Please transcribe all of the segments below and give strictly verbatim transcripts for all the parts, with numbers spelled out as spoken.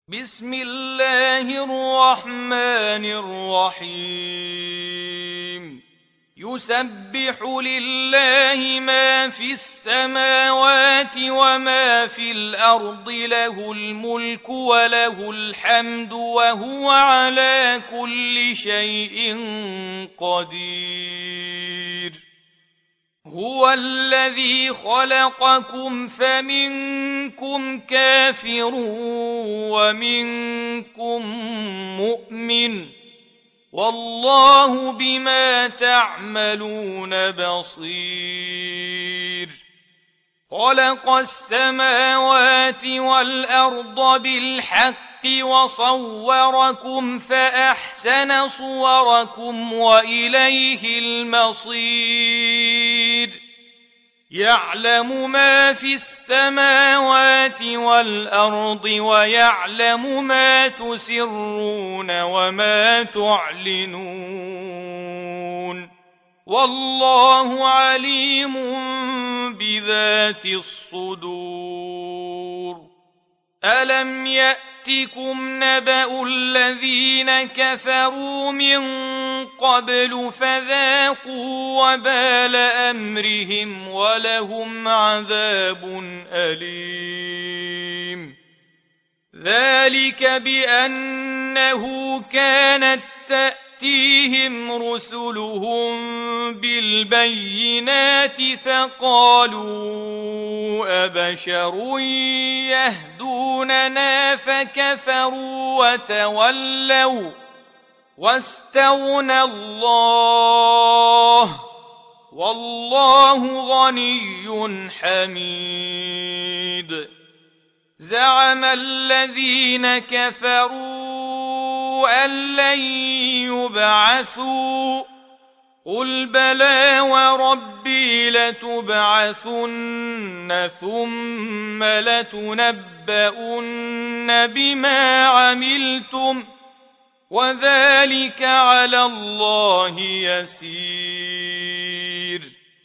بسم الله الرحمن الرحيم يسبح لله ما في السماوات وما في الأرض له الملك وله الحمد وهو على كل شيء قدير هو الذي خلقكم فمنكم كافر ومنكم مؤمن والله بما تعملون بصير خلق السماوات والأرض بالحق وصوركم فأحسن صوركم وإليه المصير يعلم ما في السماوات والأرض ويعلم ما تسرون وما تعلنون والله عليم بذات الصدور ألم يأتكم نبأ الذين كفروا من قبل فذاقوا وبال أمرهم ولهم عذاب أليم ذلك بأنه كانت تأتيهم رسلهم بالبينات فقالوا أبشر يهدوننا فكفروا وتولوا واستغنى الله والله غني حميد زعم الذين كفروا أن لن يبعثوا قل بلى وربي لتبعثن ثم لتنبؤن بما عملتم وذلك على الله يسير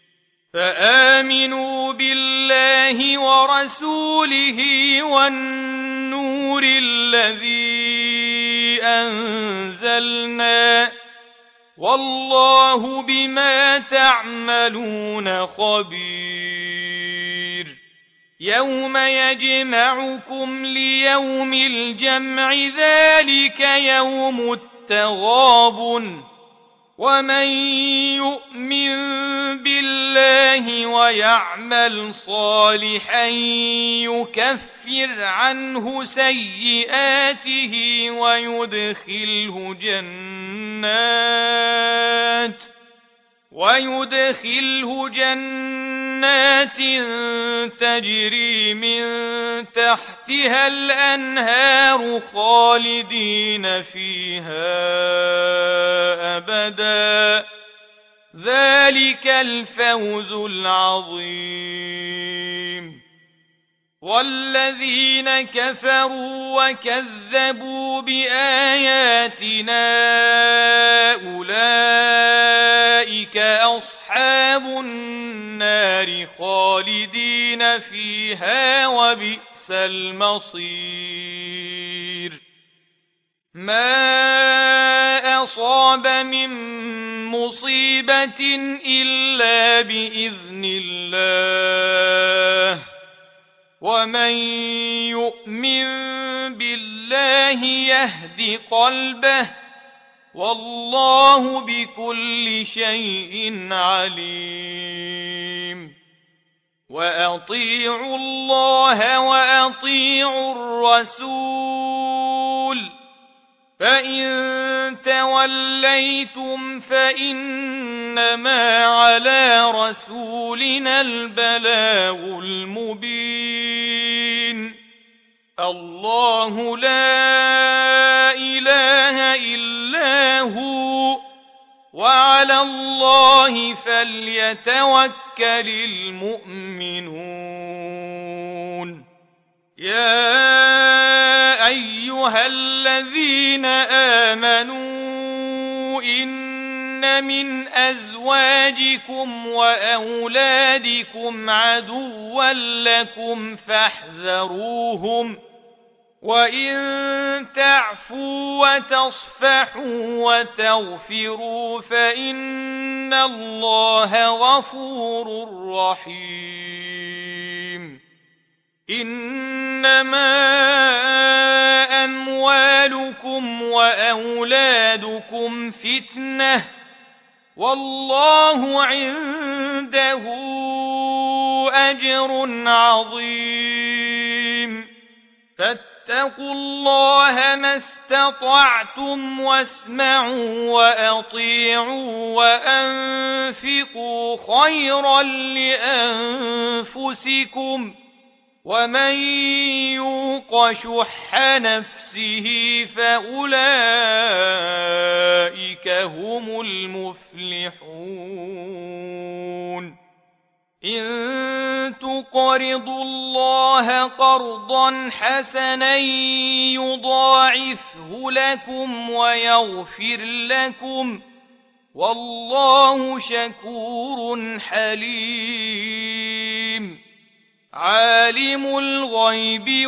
فآمنوا بالله ورسوله والنور الذي أنزلنا والله بما تعملون خبير يوم يجمعكم ليوم الجمع ذلك يوم التغابن ومن يؤمن بالله ويعمل صالحا يكفر عنه سيئاته ويدخله جنات ويدخله جنات تجري من تحتها الأنهار خالدين فيها أبدا ذلك الفوز العظيم والذين كفروا وكذبوا بآياتنا أولئك أصحاب النار خالدين فيها وبئس المصير ما أصاب من مصيبة إلا بإذن الله ومن يؤمن بالله يهد قلبه والله بكل شيء عليم وأطيعوا الله وأطيعوا الرسول فإن توليتم فإنما على رسولنا البلاغ المبين الله لا إله إلا هو وعلى الله فليتوكل المؤمنون يا أيها الذين آمنوا إن من أزواجكم وأولادكم عدوا لكم فاحذروهم وإن تعفوا وتصفحوا وتغفروا فإن الله غفور رحيم إنما أموالكم وأولادكم فتنة والله عنده أجر عظيم فاتقوا الله ما استطعتم واسمعوا وأطيعوا وأنفقوا خيرا لأنفسكم ومن يوق شح نفسه فأولئك هم المفلحون إن تقرضوا الله قرضا حسنا يضاعفه لكم ويغفر لكم والله شكور حليم عالم الغيب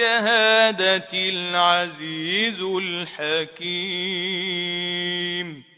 والشهادة العزيز الحكيم